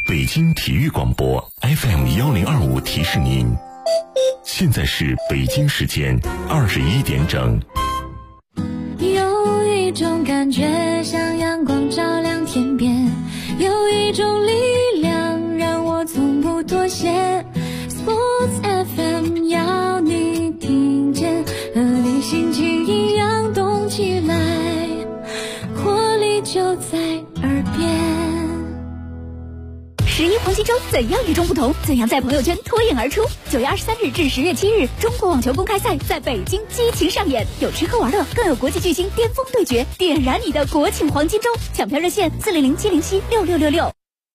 北京体育广播 FM1025提示您，现在是北京时间21点整。 有一种感觉像阳光照亮天边，有一种力量让我从不妥协。 Sports FM 要你听见，和你心情一样动起来，活力就在耳边。 11黄金周怎样与众不同？怎样在朋友圈脱颖而出？9月23日至10月7日，中国网球公开赛在北京激情上演，有吃喝玩乐，更有国际巨星巅峰对决，点燃你的国庆黄金周！抢票热线400-707-6666。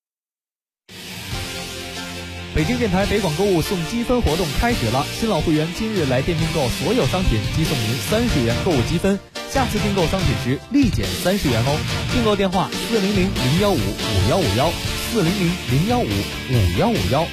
北京电台北广购物送积分活动开始了，新老会员今日来店订购所有商品即送您30元购物积分，下次订购商品时立减30元哦。订购电话400-015-5151，400-015-5151。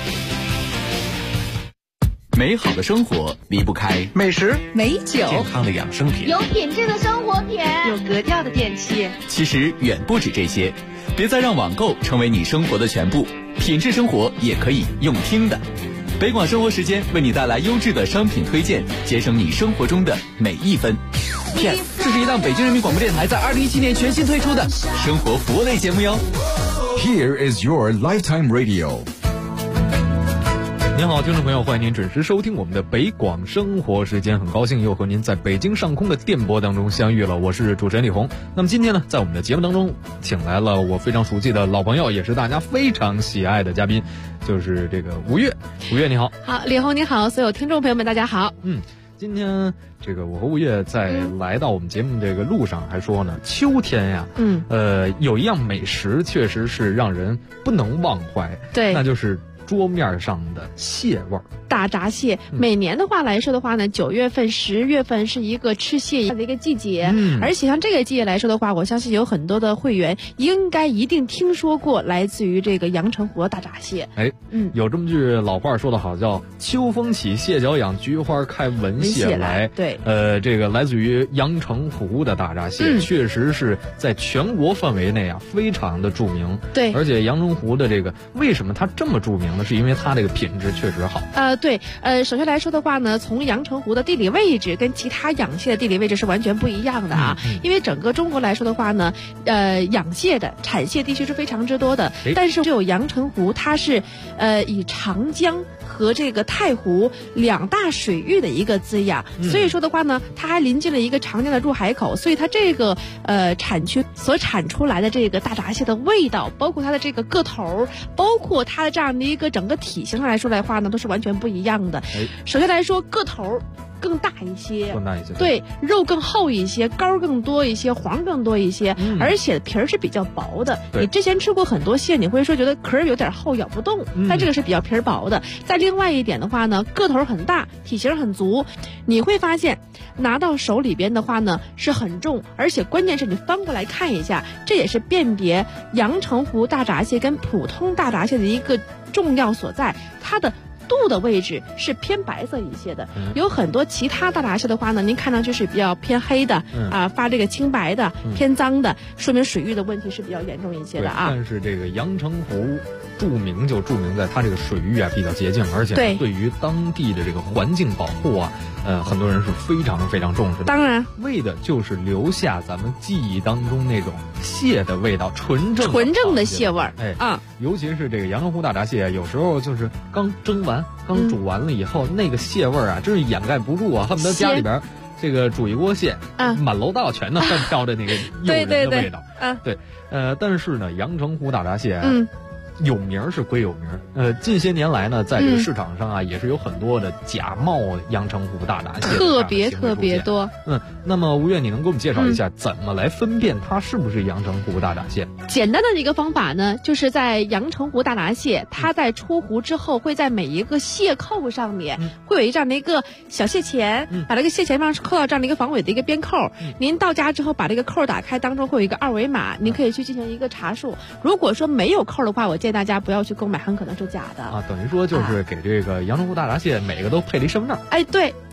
美好的生活离不开美食、 美酒、 健康的养生品， 有品质的生活品， 有格调的电器。 其实远不止这些，别再让网购成为你生活的全部，品质生活也可以用听的。北广生活时间为你带来优质的商品推荐，节省你生活中的每一分。这是一档北京人民广播电台在2017年全新推出的生活服务类节目哟。 Here is your lifetime radio。 您好，听众朋友，欢迎您准时收听我们的北广生活时间，很高兴又和您在北京上空的电波当中相遇了，我是主持人李红。那么今天呢，在我们的节目当中请来了我非常熟悉的老朋友，也是大家非常喜爱的嘉宾，就是这个吴越。吴越你好。 好，李红你好，所有听众朋友们大家好。 今天这个我和吴越在来到我们节目这个路上还说呢，秋天呀，有一样美食确实是让人不能忘怀， 对， 那就是桌面上的蟹味儿。 大闸蟹，每年的话来说的话呢，9月份、10月份是一个吃蟹的一个季节，而且像这个季节来说的话，我相信有很多的会员一定听说过来自于这个阳澄湖的大闸蟹。 有这么句老话说得好，叫秋风起，蟹脚痒，菊花开，闻蟹来。 对， 这个来自于阳澄湖的大闸蟹，确实是在全国范围内啊非常的著名。 对， 而且阳澄湖的这个为什么它这么著名呢？是因为它这个品质确实好。 对，首先来说的话呢，从阳澄湖的地理位置跟其他养蟹的地理位置是完全不一样的啊。因为整个中国来说的话呢，养蟹的产蟹地区是非常之多的，但是只有阳澄湖它是以长江和这个太湖两大水域的一个滋养，所以说的话呢，它还临近了一个长江的入海口，所以它这个产区所产出来的这个大闸蟹的味道，包括它的这个个头，包括它的这样的一个整个体型上来说的话呢，都是完全不一样的。首先来说个头更大一些，对，肉更厚一些，膏更多一些，黄更多一些，而且皮儿是比较薄的。你之前吃过很多蟹，你会说觉得壳儿有点厚，咬不动，但这个是比较皮儿薄的。再另外一点的话呢，个头很大，体型很足，你会发现拿到手里边的话呢是很重，而且关键是你翻过来看一下，这也是辨别阳澄湖大闸蟹跟普通大闸蟹的一个重要所在，它的肚的位置是偏白色一些的，有很多其他大闸蟹的话呢，您看上去是比较偏黑的发这个青白的，偏脏的，说明水域的问题是比较严重一些的啊。 但是这个阳澄湖著名在它这个水域啊比较洁净，而且对于当地的这个环境保护啊，很多人是非常非常重视的。 当然， 为的就是留下咱们记忆当中那种蟹的味道，纯正的蟹味儿。 尤其是这个阳澄湖大闸蟹，有时候就是刚蒸完、刚煮完了以后，那个蟹味儿啊，真是掩盖不住啊，恨不得家里边这个煮一锅蟹，满楼道全都飘着那个诱人的味道。但是呢，阳澄湖大闸蟹有名是归有名，近些年来呢，在这个市场上啊，也是有很多的假冒阳澄湖大闸蟹， 特别多。 那么吴越，你能给我们介绍一下怎么来分辨它是不是阳澄湖大闸蟹？ 简单的一个方法呢，就是在阳澄湖大闸蟹，它在出湖之后，会在每一个蟹扣上面会有这样的一个小蟹钳，把这个蟹钳上扣到这样的一个防伪的一个边扣。您到家之后把这个扣打开，当中会有一个二维码，您可以去进行一个查数。如果说没有扣的话，我建议大家不要去购买，很可能是假的啊。等于说就是给这个阳澄湖大闸蟹每个都配了一身份证。 对。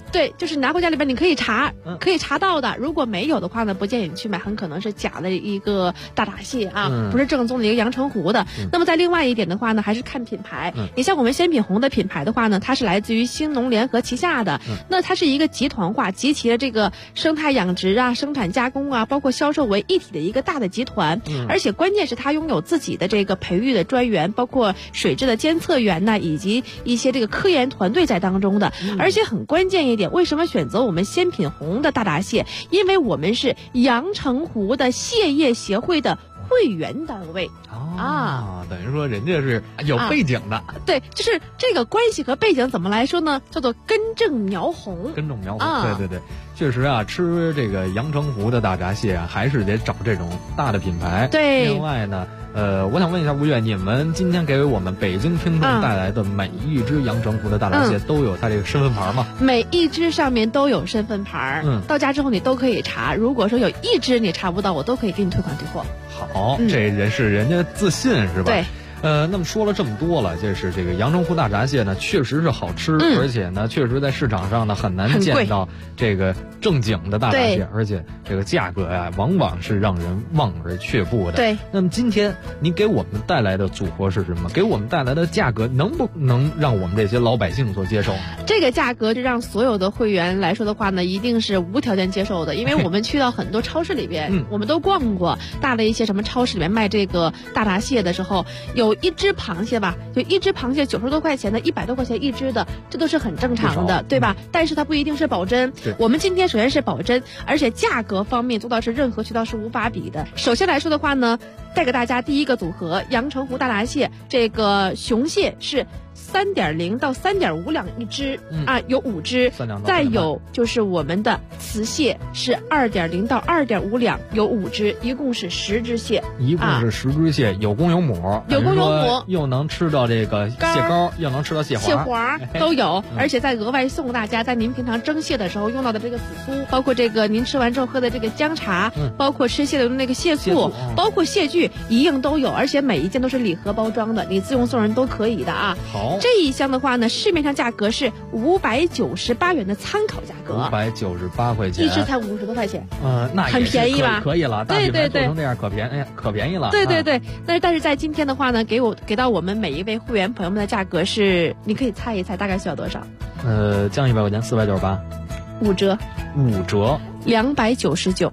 对，就是拿回家里边你可以查，可以查到的。如果没有的话呢，不建议你去买，很可能是假的一个大闸蟹啊，不是正宗的一个阳澄湖的。那么在另外一点的话呢，还是看品牌。你像我们鲜品红的品牌的话呢，它是来自于兴农联合旗下的，那它是一个集团化，集齐了这个生态养殖啊、生产加工啊，包括销售为一体的一个大的集团。而且关键是它拥有自己的这个培育的专员，包括水质的监测员呢，以及一些这个科研团队在当中的。而且很关键一点，为什么选择我们鲜品红的大闸蟹？因为我们是阳澄湖的蟹业协会的会员单位等于说人家是有背景的。 对，就是这个关系和背景怎么来说呢？叫做根正苗红。 根正苗红，对，确实啊，吃这个阳澄湖的大闸蟹啊，还是得找这种大的品牌。 对， 另外呢，我想问一下吴越，你们今天给我们北京听众带来的每一只阳澄湖的大闸蟹都有它这个身份牌吗？ 每一只上面都有身份牌，到家之后你都可以查。如果说有一只你查不到，我都可以给你退款退货。 好，这人是人家自信是吧？ 对。 那么说了这么多了，就是这个阳澄湖大闸蟹呢，确实是好吃，而且呢，确实在市场上呢很难见到这个正经的大闸蟹，而且这个价格呀，往往是让人望而却步的。 对。 那么今天您给我们带来的组合是什么？给我们带来的价格能不能让我们这些老百姓所接受？ 这个价格就让所有的会员来说的话呢，一定是无条件接受的，因为我们去到很多超市里边，我们都逛过大的一些什么超市里面卖这个大闸蟹的时候，有一只螃蟹吧，就一只螃蟹90多块钱的，100多块钱一只的，这都是很正常的，对吧？但是它不一定是保真。我们今天首先是保真，而且价格方面做到是任何渠道是无法比的。首先来说的话呢，带给大家第一个组合阳澄湖大闸蟹，这个雄蟹是3.0到3.5两一只有5只，再有就是我们的雌蟹是2.0到2.5两，有5只，一共是10只蟹， 一共是10只蟹，有公有母， 有公有母， 又能吃到这个蟹膏，又能吃到蟹黄都有，而且再额外送大家在您平常蒸蟹的时候用到的这个紫苏，包括这个您吃完之后喝的这个姜茶，包括吃蟹的那个蟹醋，包括蟹具一应都有，而且每一件都是礼盒包装的，你自用送人都可以的啊。 好， 这一箱的话呢，市面上价格是598元的参考价格 ，598块钱， 一只才50多块钱， 那很便宜吧？ 可以了，大品牌做成这样可便宜了。 对，但是在今天的话呢，给到我们每一位会员朋友们的价格是，你可以猜一猜大概需要多少？ 降100块钱，498，5折 ，299，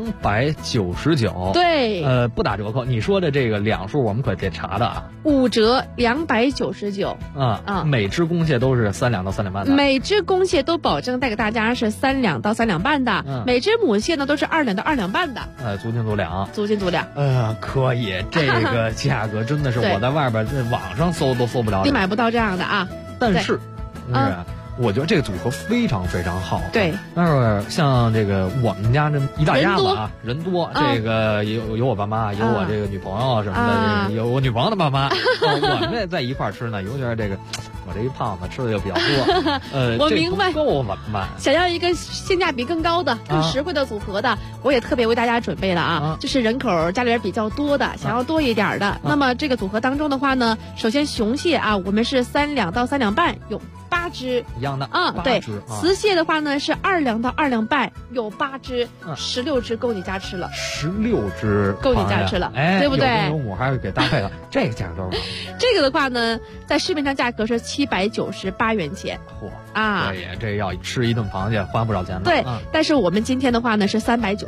对， 不打折扣。你说的这个两数我们可得查的啊。 5折299 每只公蟹都是3两到3两半的， 每只公蟹都保证带给大家是3两到3两半的，每只母蟹呢都是2两到2两半的， 足斤足两，可以，这个价格真的是我在外边在网上搜都搜不了， 你买不到这样的啊。 但是我觉得这个组合非常非常好。 对， 但是像这个我们家这一大家子啊，人多，这个有我爸妈，有我这个女朋友什么的，有我女朋友的爸妈，我们在一块吃呢，尤其是这个我这一胖子吃的就比较多。 我明白， 够我们买。 想要一个性价比更高的、更实惠的组合的，我也特别为大家准备了啊，就是人口家里边比较多的，想要多一点的。那么这个组合当中的话呢，首先雄蟹啊，我们是3两到3两半，有8只一样的对，雌蟹的话呢是2两到2两半，有8只，16只够你家吃了 ，16只够你家吃了，对不对？ 有母还是给搭配了，这个价格多少？ 这个的话呢，在市面上价格是798元钱。 对，这要吃一顿螃蟹花不少钱的。 对，但是我们今天的话呢是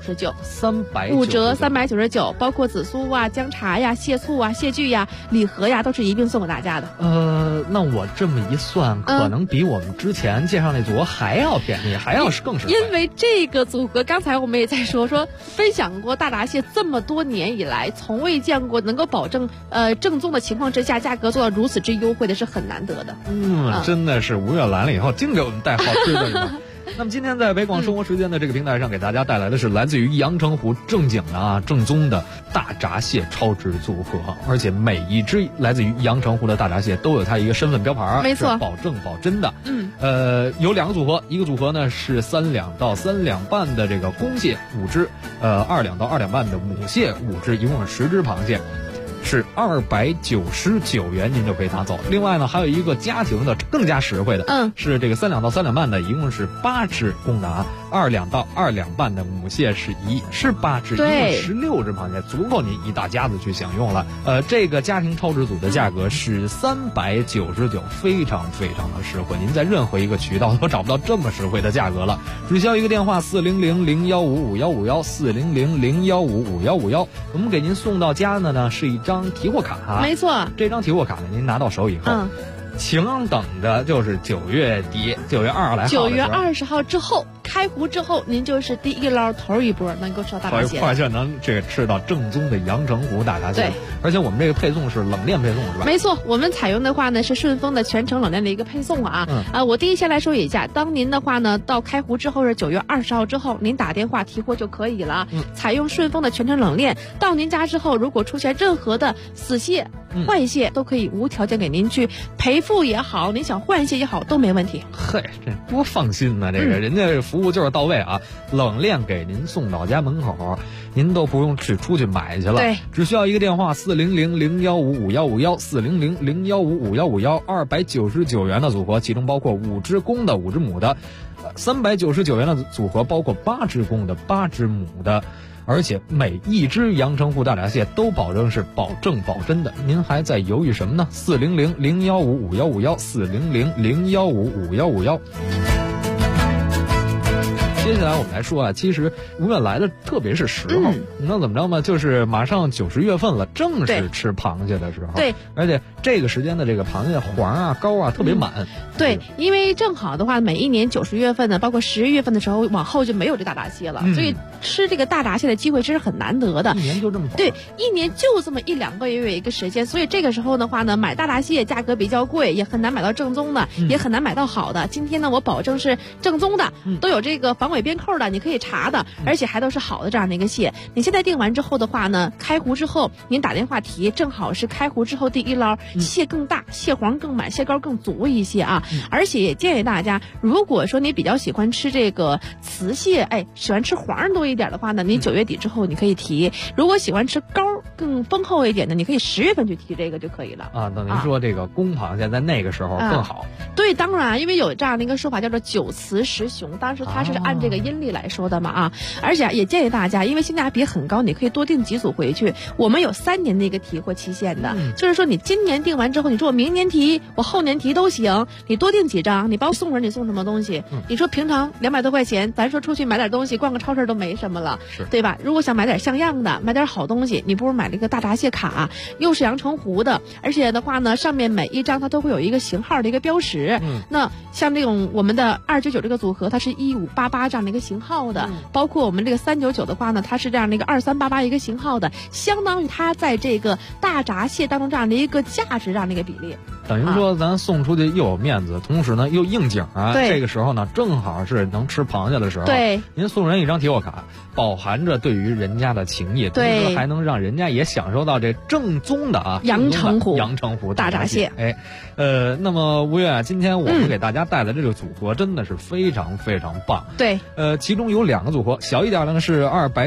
399，5折399，包括紫苏啊、姜茶呀、蟹醋啊、蟹具呀、礼盒呀，都是一并送给大家的。 那我这么一算，可能比我们之前介绍那组合还要便宜，还要更实惠。 因为这个组合，刚才我们也在说分享过大闸蟹这么多年以来，从未见过能够保证正宗的情况之下，价格做到如此之优惠的是很难得的。 真的是吴越来了以后，净给我们带好吃的是吧？那么今天在北广生活时间的这个平台上，给大家带来的是来自于阳澄湖正经的正宗的大闸蟹超值组合，而且每一只来自于阳澄湖的大闸蟹都有它一个身份标牌， 没错， 保证保真的。有2个组合，一个组合呢是3两到3两半的这个公蟹5只，2两到2两半的母蟹5只，一共是10只螃蟹。 是299元，您就可以拿走。另外呢，还有一个家庭的更加实惠的，是这个3两到3两半的，一共是8只公的啊，2两到2两半的母蟹是8只，一共16只螃蟹，足够您一大家子去享用了。这个家庭超值组的价格是399，非常非常的实惠，您在任何一个渠道都找不到这么实惠的价格了。只需要一个电话400-015-5151，400-015-5151，我们给您送到家的呢是一张提货卡。 没错， 这张提货卡呢，您拿到手以后，请等着就是9月底，9月20来号 ，9月20号之后开湖之后，您就是第一捞头一波能够吃到大闸蟹， 而且能这个吃到正宗的阳澄湖大闸蟹。对，而且我们这个配送是冷链配送，是吧？ 没错，我们采用的话呢是顺丰的全程冷链的一个配送啊。我第一先来说一下，当您的话呢到开湖之后是9月20号之后，您打电话提货就可以了。采用顺丰的全程冷链，到您家之后，如果出现任何的死蟹、坏蟹，都可以无条件给您去赔付也好，您想换蟹也好都没问题。 嘿，这多放心呢！这个人家服务就是到位啊，冷链给您送到家门口，您都不用出去买去了。 对， 只需要一个电话400-015-5151，400-015-5151，299元的组合，其中包括5只公的5只母的，399元的组合包括8只公的8只母的。而且每一只阳澄湖大闸蟹都保证是保证保真的，您还在犹豫什么呢？400-015-5151，400-015-5151。接下来我们来说啊，其实5月来的特别是时候，你知道怎么着吗？就是马上90月份了，正是吃螃蟹的时候。 对， 而且这个时间的这个螃蟹黄啊、膏啊特别满。 对，因为正好的话，每一年90月份呢，包括11月份的时候，往后就没有这大闸蟹了，所以吃这个大闸蟹的机会真是很难得的。 一年就这么对，一年就这么1-2个月有一个时间，所以这个时候的话呢，买大闸蟹价格比较贵，也很难买到正宗的，也很难买到好的。今天呢，我保证是正宗的，都有这个防伪边扣的，你可以查的，而且还都是好的这样的一个蟹。你现在订完之后的话呢，开湖之后您打电话提，正好是开湖之后第一捞，蟹更大，蟹黄更满，蟹膏更足一些啊。而且也建议大家，如果说你比较喜欢吃这个雌蟹，喜欢吃黄多一点的话呢，你9月底之后你可以提；如果喜欢吃膏更丰厚一点的，你可以10月份去提这个就可以了啊。等您说这个公螃蟹在那个时候更好。 对，当然，因为有这样的一个说法叫做9雌10雄，当时它是按这个阴历来说的嘛啊。而且也建议大家，因为性价比很高，你可以多订几组回去。我们有3年的一个提货期限的，就是说你今年订完之后，你说我明年提，我后年提都行，你多订几张，你包送人，你送什么东西？你说平常200多块钱，咱说出去买点东西，逛个超市都没什么了，对吧？如果想买点像样的，买点好东西，你不如买了一个大闸蟹卡，又是阳澄湖的，而且的话呢，上面每一张它都会有一个型号的一个标识。那像这种我们的299这个组合，它是1588这样的一个型号的，包括我们这个399的话呢，它是这样的一个2388一个型号的，相当于它在这个大闸蟹当中这样的一个价值这样的一个比例。 等于说咱送出去又有面子，同时呢又应景啊。这个时候呢正好是能吃螃蟹的时候。 对， 您送人一张提货卡，饱含着对于人家的情谊，同时还能让人家也享受到这正宗的啊阳澄湖大闸蟹。那么吴越啊，今天我们给大家带来这个组合真的是非常非常棒。 对， 其中有2个组合，小一点的呢是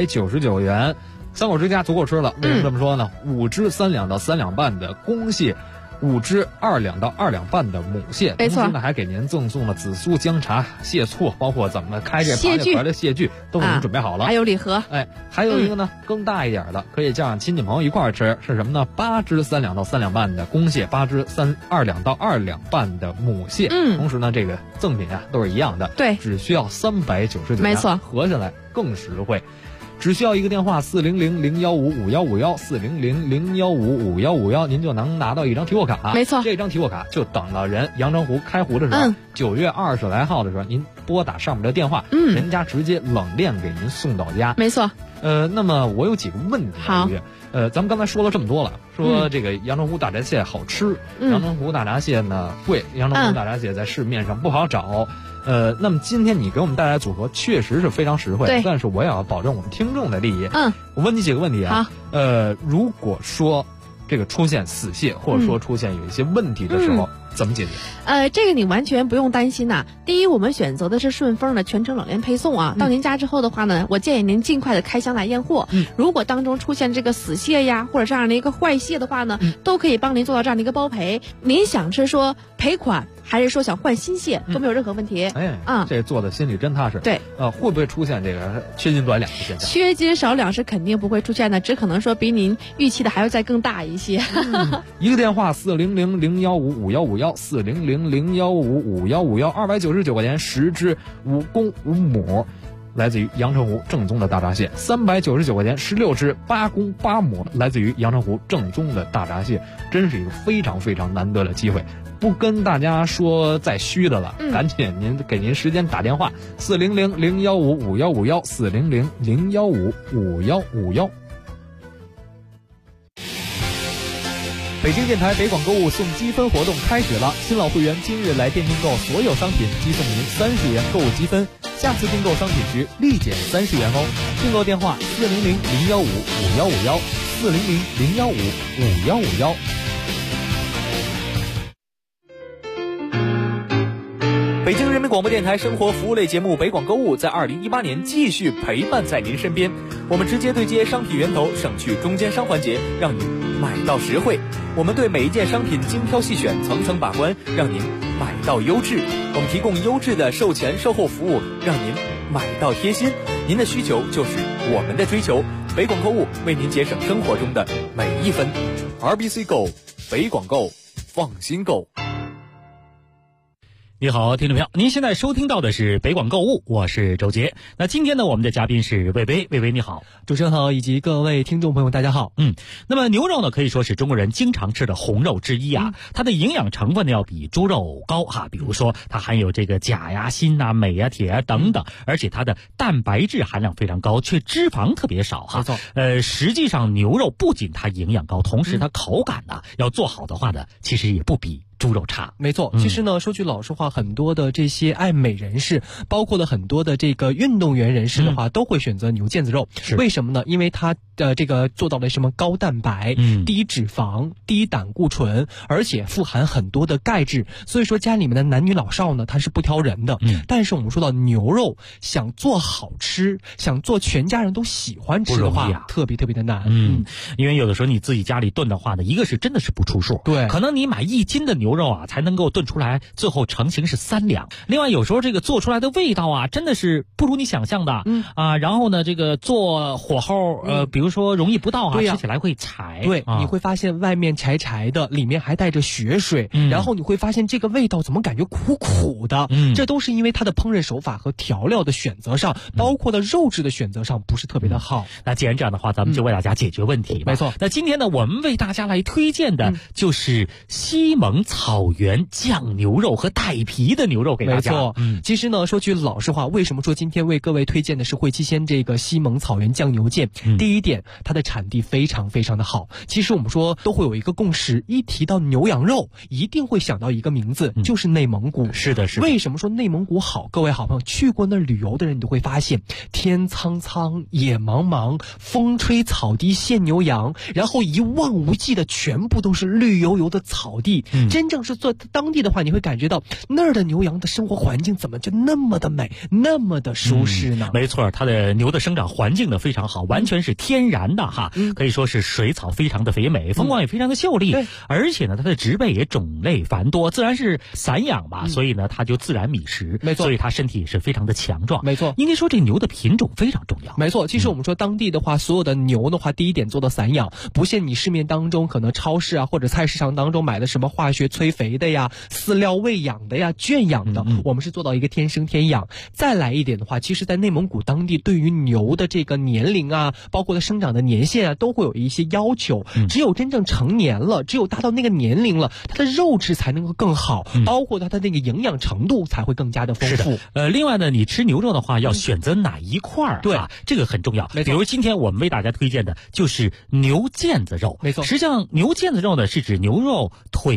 299元，3口之家足够吃了。为什么这么说呢？5只3两到3两半的公蟹，5只2两到2两半的母蟹， 没错， 同时呢还给您赠送了紫苏、姜茶、蟹醋，包括怎么开这螃蟹壳的蟹具都给您准备好了， 还有礼盒。 还有一个呢更大一点的，可以叫上亲戚朋友一块儿吃，是什么呢？8只3两到3两半的公蟹，8只2两到2两半的母蟹。同时呢这个赠品啊都是一样的， 对， 只需要399元， 没错， 合下来更实惠。只需要一个电话400-015-5151，400-015-5151，您就能拿到一张提货卡。 没错， 这张提货卡就等到人阳澄湖开湖的时候，9月20来号的时候，您拨打上面的电话，人家直接冷链给您送到家。 没错。 那么我有几个问题。 好。 咱们刚才说了这么多了，说这个阳澄湖大闸蟹好吃，阳澄湖大闸蟹呢贵，阳澄湖大闸蟹在市面上不好找。那么今天你给我们带来组合确实是非常实惠，但是我也要保证我们听众的利益。我问你几个问题啊。如果说这个出现死蟹，或者说出现有一些问题的时候， 怎么解决？ 这个你完全不用担心呐。第一，我们选择的是顺丰的全程冷链配送啊。到您家之后的话呢，我建议您尽快的开箱来验货。如果当中出现这个死蟹呀，或者这样的一个坏蟹的话呢，都可以帮您做到这样的一个包赔。您想是说赔款，还是说想换新蟹，都没有任何问题。 这做的心里真踏实。 对， 会不会出现这个缺斤短两的现象？ 缺斤少两是肯定不会出现的，只可能说比您预期的还要再更大一些。 一个电话400-015-515，400-015-515，299块钱10只5公5母。来自于阳澄湖正宗的大闸蟹，399块钱16只8公8母，来自于阳澄湖正宗的大闸蟹，真是一个非常非常难得的机会。不跟大家说再虚的了，赶紧给您时间打电话，400-015-515，400-015-515。 北京电台北广购物送积分活动开始了，新老会员今日来店订购所有商品，即送您30元购物积分，下次订购商品时立减30元哦。订购电话400-015-515，400-015-515。北京人民广播电台生活服务类节目北广购物在2018年继续陪伴在您身边，我们直接对接商品源头，省去中间商环节，让您买到实惠。我们对每一件商品精挑细选，层层把关，让您买到优质。我们提供优质的售前售后服务，让您买到贴心。您的需求就是我们的追求，北广购物为您节省生活中的每一分。RBC Go， 北广购，放心购。 你好，听众朋友，您现在收听到的是北广购物，我是周杰。那今天呢，我们的嘉宾是魏巍，魏巍你好。 主持人好，以及各位听众朋友大家好。 那么牛肉呢，可以说是中国人经常吃的红肉之一啊，它的营养成分呢要比猪肉高哈，比如说它含有这个钾呀、锌啊、镁啊、铁啊等等，而且它的蛋白质含量非常高，却脂肪特别少哈。 没错。 实际上牛肉不仅它营养高，同时它口感呢要做好的话呢，其实也不比猪肉差。 没错，其实呢，说句老实话，很多的这些爱美人士，包括了很多的这个运动员人士的话，都会选择牛腱子肉。为什么呢？因为它这个做到了什么高蛋白、低脂肪、低胆固醇，而且富含很多的钙质，所以说家里面的男女老少呢，它是不挑人的。但是我们说到牛肉，想做好吃，想做全家人都喜欢吃的话，特别特别的难。 因为有的时候你自己家里炖的话呢，一个是真的是不出数， 对， 可能你买1斤的牛肉啊，才能够炖出来，最后成型是3两。另外有时候这个做出来的味道啊，真的是不如你想象的。然后呢，这个做火候比如说容易不到啊，吃起来会柴。 对，你会发现外面柴柴的，里面还带着血水，然后你会发现这个味道怎么感觉苦苦的，这都是因为它的烹饪手法和调料的选择上，包括了肉质的选择上不是特别的好。 那既然这样的话，咱们就为大家解决问题。 没错。 那今天呢，我们为大家来推荐的就是西蒙草原酱牛肉和带皮的牛肉给大家。 没错。其实呢，说句老实话，为什么说今天为各位推荐的是汇七鲜这个西蒙草原酱牛腱？第一点，它的产地非常非常的好。其实我们说都会有一个共识，一提到牛羊肉，一定会想到一个名字，就是内蒙古。 是的，是的。 为什么说内蒙古好？各位好朋友去过那儿旅游的人，你都会发现，天苍苍，野茫茫，风吹草低见牛羊，然后一望无际的全部都是绿油油的草地。真正是做当地的话，你会感觉到那儿的牛羊的生活环境怎么就那么的美，那么的舒适呢？ 没错，它的牛的生长环境呢非常好，完全是天然的哈，可以说是水草非常的肥美，风光也非常的秀丽，而且呢它的植被也种类繁多，自然是散养吧，所以呢它就自然觅食， 没错， 所以它身体也是非常的强壮。 没错， 应该说这牛的品种非常重要。 没错，其实我们说当地的话，所有的牛的话，第一点做到散养，不像你市面当中可能超市啊或者菜市场当中买的什么化学催肥的呀、饲料喂养的呀、圈养的，我们是做到一个天生天养。再来一点的话，其实在内蒙古当地对于牛的这个年龄啊，包括它生长的年限啊，都会有一些要求。只有真正成年了，只有达到那个年龄了，它的肉质才能够更好，包括它的那个营养程度才会更加的丰富。 另外呢，你吃牛肉的话，要选择哪一块对， 这个很重要。比如今天我们为大家推荐的就是牛腱子肉。 没错， 实际上牛腱子肉呢是指牛肉腿上的那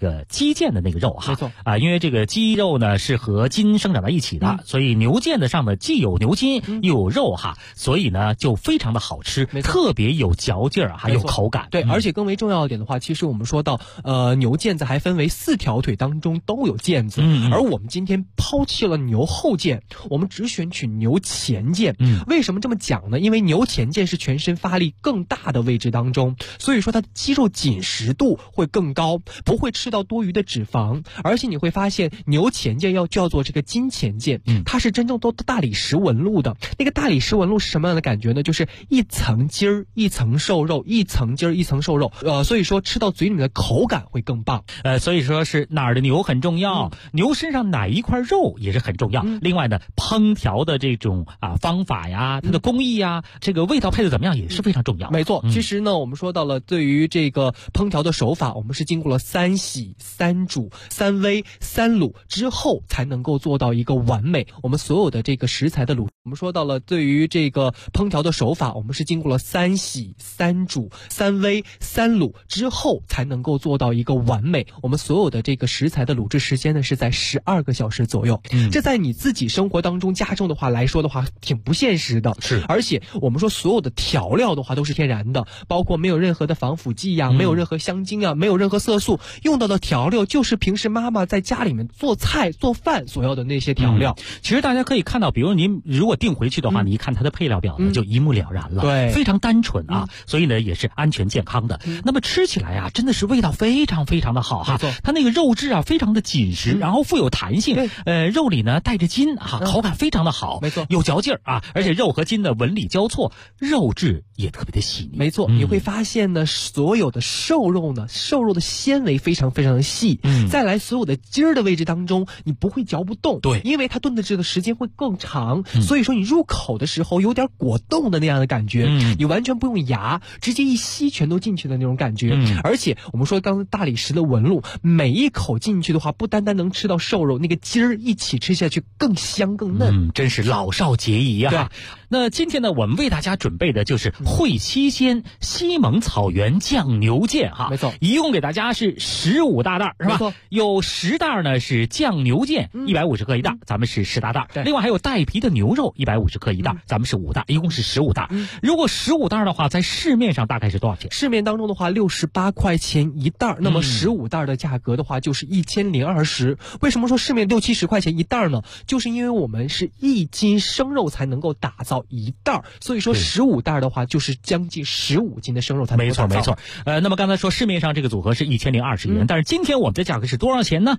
个肌腱的那个肉哈。 没错因为这个肌肉呢是和筋生长在一起的，所以牛腱子上呢既有牛筋又有肉哈，所以呢就非常的好吃，特别有嚼劲儿，还有口感。 对，而且更为重要一点的话，其实我们说到牛腱子还分为4条腿当中都有腱子，而我们今天抛弃了牛后腱，我们只选取牛前腱。为什么这么讲呢？因为牛前腱是全身发力更大的位置当中，所以说它的肌肉紧实度会更高，不会吃到多余的脂肪。而且你会发现牛前腱要叫做这个筋前腱，它是真正都大理石纹路的。那个大理石纹路是什么样的感觉呢？就是一层筋儿一层瘦肉，一层筋儿一层瘦肉，所以说吃到嘴里面的口感会更棒。 所以说是哪儿的牛很重要，牛身上哪一块肉也是很重要。另外呢，烹调的这种方法呀，它的工艺呀，这个味道配的怎么样也是非常重要。 没错，其实呢，我们说到了对于这个烹调的手法，我们是经过了3洗、3煮、3煨、3卤之后才能够做到一个完美。我们所有的这个食材的卤，我们说到了对于这个烹调的手法，我们是经过了3洗、3煮、3煨、3卤之后才能够做到一个完美。我们所有的这个食材的卤制时间呢是在12个小时左右。这在你自己生活当中家中的话来说的话，挺不现实的。 是， 而且我们说所有的调料的话都是天然的，包括没有任何的防腐剂呀，没有任何香精啊，没有任何色素，用到的调料就是平时妈妈在家里面做菜做饭所要的那些调料。 其实大家可以看到，比如您如果订回去的话，你一看它的配料表呢，就一目了然了。 对， 非常单纯所以呢也是安全健康的。那么吃起来真的是味道非常非常的好哈。它那个肉质非常的紧实，然后富有弹性。肉里呢带着筋口感非常的好。 没错， 有嚼劲儿而且肉和筋的纹理交错，肉质也特别的细腻。 没错，你会发现呢，所有的瘦肉的纤维非常非常的细。再来所有的筋儿的位置当中，你不会嚼不动。 对， 因为它炖的这个时间会更长，所以说你入口的时候有点果冻的那样的感觉。你完全不用牙，直接一吸全都进去的那种感觉。而且我们说刚才大理石的纹路，每一口进去的话，不单单能吃到瘦肉，那个筋儿一起吃下去更香更嫩。 真是老少皆宜啊。那今天呢，我们为大家准备的就是会七鲜西蒙草原酱牛腱哈。 没错， 一共给大家是15大袋，是吧？ 没错， 有10袋呢是酱牛腱，150克一袋，咱们是10大袋。另外还有带皮的牛肉150克一袋，咱们是5袋，一共是15袋。如果15袋的话，在市面上大概是多少钱？ 市面当中的话68块钱一袋，那么15袋的价格的话就是1020。为什么说市面60-70块钱一袋呢？就是因为我们是1斤生肉才能够打造一袋，所以说15袋的话就是将近15斤的生肉才能够打造。 没错。那么刚才说市面上这个组合是1020元，但是今天我们的价格是多少钱呢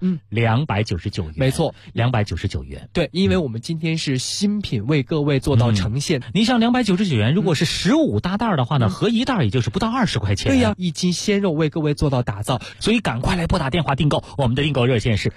？299元。 没错 ，299元。 对，因为我们今天是新品为各位做到呈现。 您像299元，如果是15大袋的话呢，合一袋也就是不到20块钱。 对呀，1斤鲜肉为各位做到打造， 所以赶快来拨打电话订购。我们的订购热线是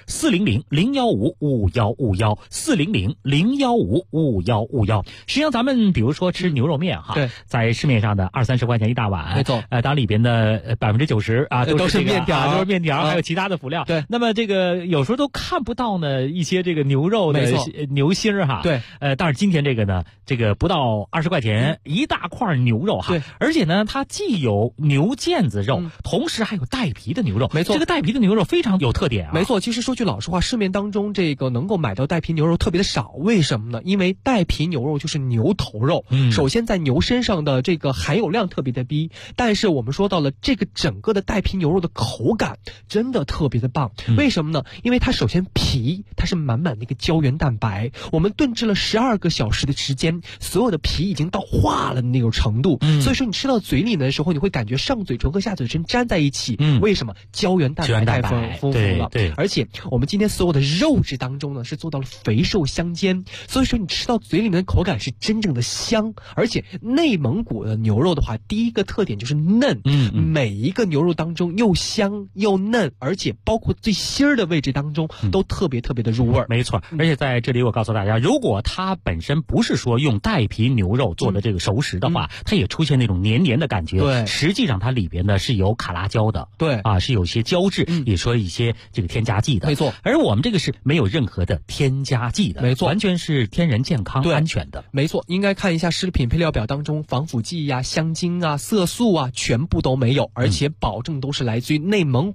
400-015-5151，400-015-5151。实际上咱们比如说吃牛肉面对， 在市面上的20-30块钱一大碗， 没错。 当然里边的90% 都是面条， 都是面条，还有其他的辅料。 对， 那么这个有时候都看不到呢一些这个牛肉的牛心儿哈。 对， 但是今天这个呢，这个不到20块钱一大块牛肉哈。 对， 而且呢，它既有牛腱子肉，同时还有带皮的牛肉。 没错， 这个带皮的牛肉非常有特点没错，其实说句老实话，市面当中这个能够买到带皮牛肉特别的少。为什么呢？因为带皮牛肉就是牛头肉，首先在牛身上的这个含有量特别的低，但是我们说到了这个整个的带皮牛肉的口感真的特别的棒。为什么呢？因为它首先皮它是满满的一个胶原蛋白，我们炖制了12个小时的时间，所有的皮已经到化了的那种程度，所以说你吃到嘴里的时候，你会感觉上嘴唇和下嘴唇粘在一起。为什么？胶原蛋白太丰富了。 对， 而且我们今天所有的肉质当中呢，是做到了肥瘦相间，所以说你吃到嘴里面的口感是真正的香。而且内蒙古的牛肉的话，第一个特点就是嫩，每一个牛肉当中又香又嫩，而且包括最心儿的位置当中都特别特别的入味。 没错，而且在这里我告诉大家，如果它本身不是说用带皮牛肉做的这个熟食的话，它也出现那种黏黏的感觉。 对， 实际上它里边呢是有卡拉胶的。 对是有些胶质，也说一些这个添加剂的。 没错， 而我们这个是没有任何的添加剂的。 没错， 完全是天然健康安全的。 没错，应该看一下食品配料表当中，防腐剂香精色素全部都没有，而且保证都是来自于内蒙古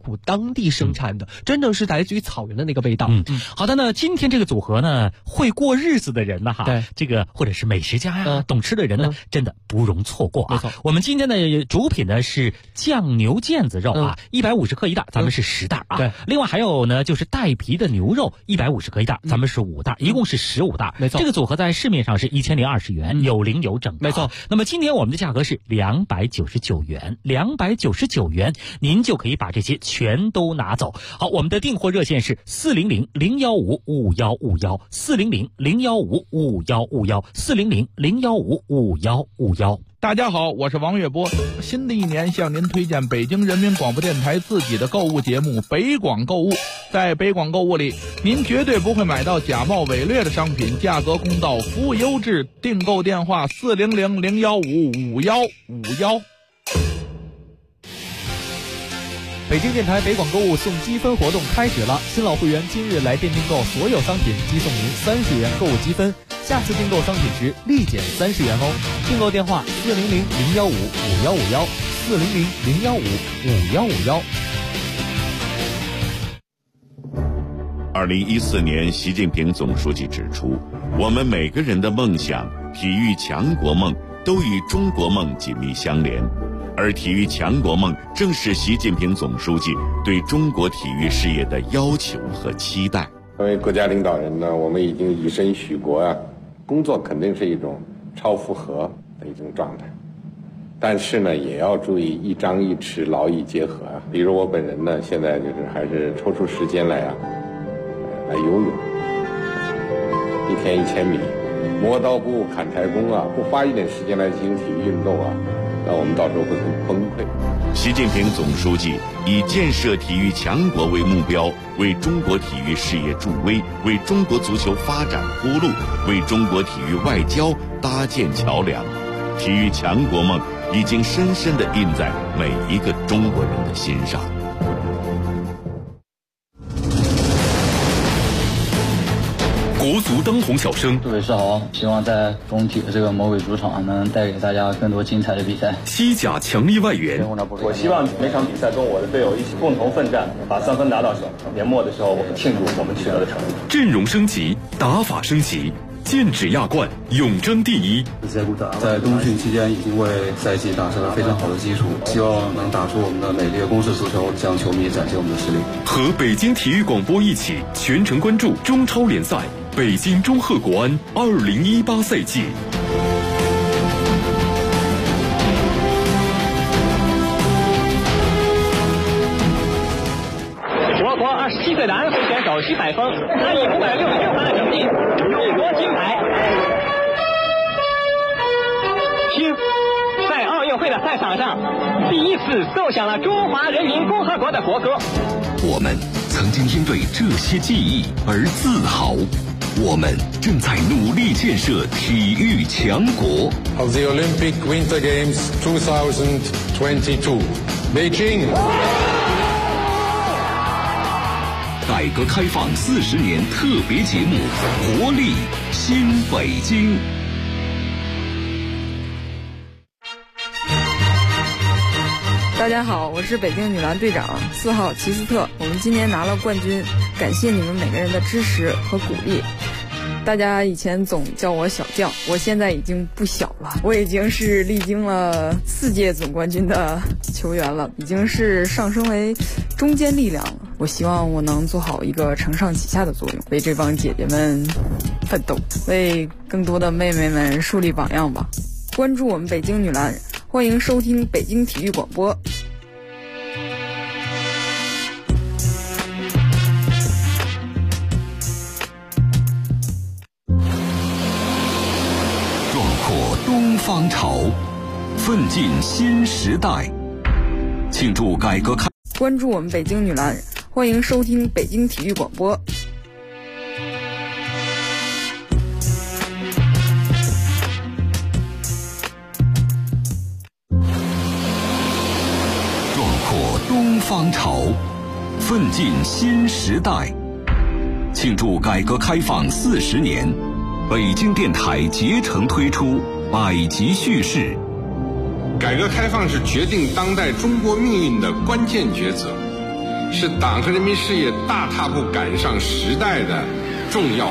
普当地生产的，真正是来自于草原的那个味道。 好的呢，今天这个组合呢，会过日子的人呢， 对， 这个或者是美食家呀、懂吃的人呢，真的不容错过啊。 没错， 我们今天的主品呢是酱牛腱子肉啊，150克一袋，咱们是10袋啊。 对， 另外还有呢就是带皮的牛肉150克一袋，咱们是5袋，一共是15袋。 没错， 这个组合在市面上是1020元，有零有整。 没错。 那么今天我们的价格是299元，299元，您就可以把这些全都拿走。好，我们的订货热线是400-015-5151，400-015-5151，400-015-5151。 大家好，我是王月波。新的一年向您推荐北京人民广播电台自己的购物节目北广购物。在北广购物里，您绝对不会买到假冒伪劣的商品，价格公道，服务优质。订购电话400-015-5151。 北京电台北广购物送积分活动开始了，新老会员今日来店订购所有商品，即送您30元购物积分，下次订购商品时立减30元哦。订购电话400-015-5151，400-015-5151。 2014年，习近平总书记指出，我们每个人的梦想、体育强国梦都与中国梦紧密相连。而体育强国梦正是习近平总书记对中国体育事业的要求和期待。 作为国家领导人呢，我们已经以身许国啊，工作肯定是一种超负荷的一种状态，但是呢，也要注意一张一弛，劳逸结合啊。比如我本人呢，现在就是还是抽出时间来来游泳，1天1000米，磨刀不误砍柴工啊，不花一点时间来进行体育运动啊，那我们到时候会很崩溃。 习近平总书记以建设体育强国为目标，为中国体育事业助威，为中国足球发展铺路，为中国体育外交搭建桥梁。体育强国梦已经深深地印在每一个中国人的心上。 国足当红小生， 诸位是好，希望在中体的这个魔鬼主场能带给大家更多精彩的比赛。 西甲强力外援， 我希望每场比赛跟我的队友一起共同奋战，把3分拿到手。年末的时候，我们庆祝我们取得的成绩。 阵容升级，打法升级，剑指亚冠，永争第一。 在冬训期间已经为赛季打下了非常好的基础，希望能打出我们的美丽的攻势足球，向球迷展现我们的实力。 和北京体育广播一起全程关注中超联赛北京中赫国安2018赛季。 我国27岁的安徽选手徐海峰，他以566分的成绩荣夺金牌。听，在奥运会的赛场上，第一次奏响了中华人民共和国的国歌。 我们曾经因为这些记忆而自豪。我们正在努力建设体育强国。 Of the Olympic Winter Games 2022, Beijing。 改革开放40年特别节目，活力新北京。 大家好，我是北京女篮队长4号齐斯特，我们今年拿了冠军，感谢你们每个人的支持和鼓励。大家以前总叫我小将，我现在已经不小了，我已经是历经了4届总冠军的球员了，已经是上升为中坚力量了。我希望我能做好一个承上启下的作用，为这帮姐姐们奋斗，为更多的妹妹们树立榜样吧。关注我们北京女篮，欢迎收听北京体育广播。 东方潮，奋进新时代，庆祝改革开。 关注我们北京女篮，欢迎收听北京体育广播。 壮阔东方潮，奋进新时代，庆祝改革开放40年。北京电台竭诚推出百集叙事。 改革开放是决定当代中国命运的关键抉择， 是党和人民事业大踏步赶上时代的重要